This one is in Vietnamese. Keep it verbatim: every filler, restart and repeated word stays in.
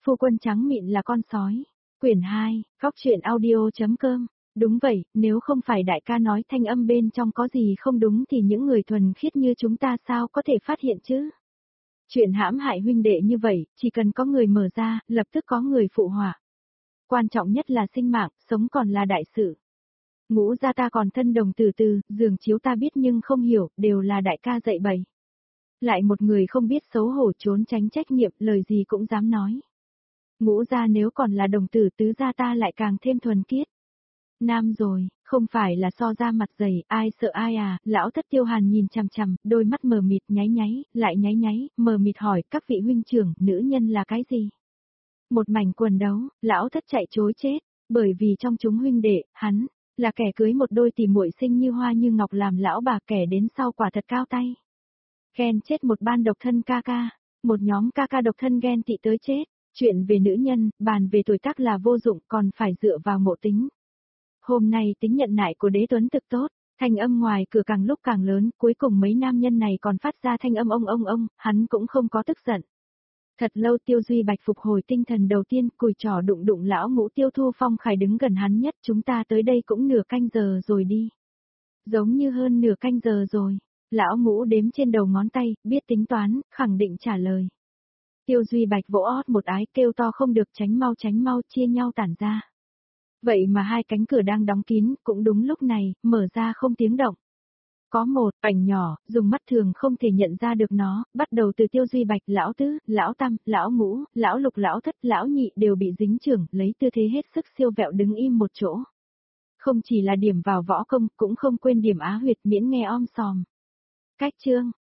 Phu quân trắng mịn là con sói. Quyển hai, Góc truyện audio.com. Đúng vậy, nếu không phải đại ca nói thanh âm bên trong có gì không đúng thì những người thuần khiết như chúng ta sao có thể phát hiện chứ? Chuyện hãm hại huynh đệ như vậy, chỉ cần có người mở ra, lập tức có người phụ họa. Quan trọng nhất là sinh mạng, sống còn là đại sự. Ngũ gia ta còn thân đồng từ từ, giường chiếu ta biết nhưng không hiểu, đều là đại ca dạy bày. Lại một người không biết xấu hổ trốn tránh trách nhiệm, lời gì cũng dám nói. Ngũ gia nếu còn là đồng tử tứ gia ta lại càng thêm thuần khiết. Nam rồi, không phải là so ra mặt dày, ai sợ ai à, lão thất Tiêu Hàn nhìn chằm chằm, đôi mắt mờ mịt nháy nháy, lại nháy nháy, mờ mịt hỏi các vị huynh trưởng, nữ nhân là cái gì? Một mảnh quần đấu, lão thất chạy chối chết, bởi vì trong chúng huynh đệ, hắn, là kẻ cưới một đôi tỷ muội xinh như hoa như ngọc làm lão bà kẻ đến sau quả thật cao tay. Ghen chết một ban độc thân ca ca, một nhóm ca ca độc thân ghen tị tới chết, chuyện về nữ nhân, bàn về tuổi tác là vô dụng còn phải dựa vào ngộ tính. Hôm nay tính nhận nại của đế tuấn thực tốt, thanh âm ngoài cửa càng lúc càng lớn, cuối cùng mấy nam nhân này còn phát ra thanh âm ông ông ông, hắn cũng không có tức giận. Thật lâu Tiêu Duy Bạch phục hồi tinh thần đầu tiên, cùi trỏ đụng đụng lão Ngũ Tiêu Thu Phong Khải đứng gần hắn nhất, chúng ta tới đây cũng nửa canh giờ rồi đi. Giống như hơn nửa canh giờ rồi, lão Ngũ đếm trên đầu ngón tay, biết tính toán, khẳng định trả lời. Tiêu Duy Bạch vỗ ót một ái kêu to không được tránh mau tránh mau chia nhau tản ra. Vậy mà hai cánh cửa đang đóng kín, cũng đúng lúc này, mở ra không tiếng động. Có một ảnh nhỏ, dùng mắt thường không thể nhận ra được nó, bắt đầu từ Tiêu Duy Bạch, lão tứ, lão tam, lão ngũ, lão lục, lão thất, lão nhị đều bị dính chưởng, lấy tư thế hết sức siêu vẹo đứng im một chỗ. Không chỉ là điểm vào võ công, cũng không quên điểm á huyệt miễn nghe om sòm. Cách chương,